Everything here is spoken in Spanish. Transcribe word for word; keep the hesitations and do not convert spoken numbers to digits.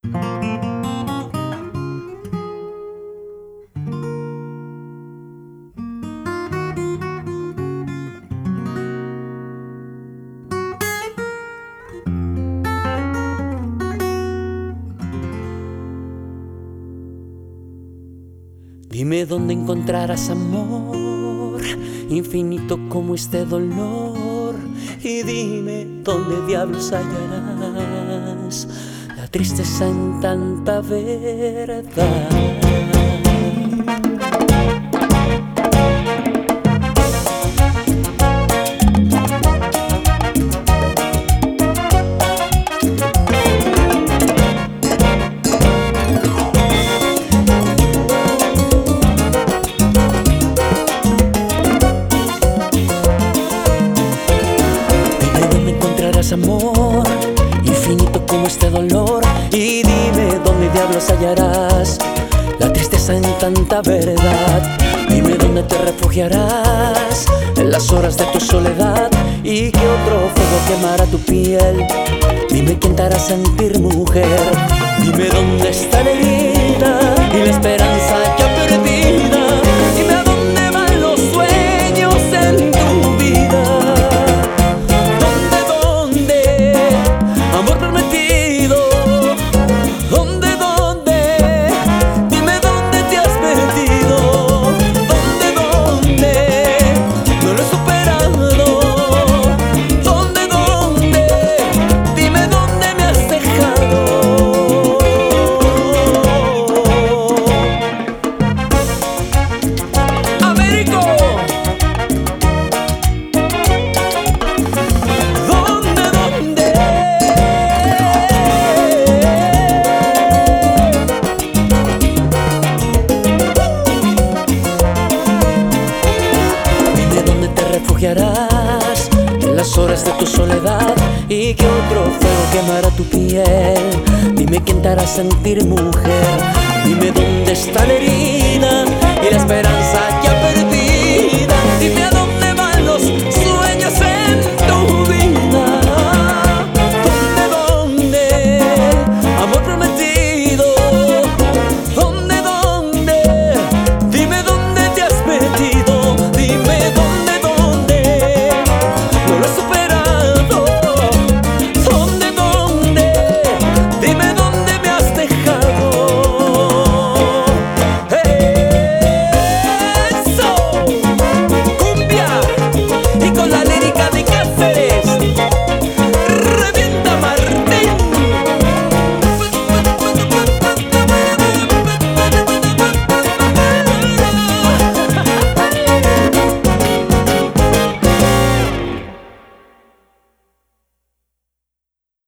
Dime dónde encontrarás amor, infinito como este dolor. Y dime dónde diablos hallarás la tristeza en tanta verdad. Amor, infinito como este dolor. Y dime dónde diablos hallarás la tristeza en tanta verdad. Dime dónde te refugiarás en las horas de tu soledad. Y qué otro fuego quemará tu piel. Dime quién te hará sentir mujer. Dime dónde está la herida y la esperanza ya perdida. Dime a dónde van los sueños en tu vida. Refugiarás en las horas de tu soledad. Y que otro fuego quemará tu piel. Dime quién te hará sentir mujer. Dime dónde está la herida y la esperanza ya perdida. Dime a dónde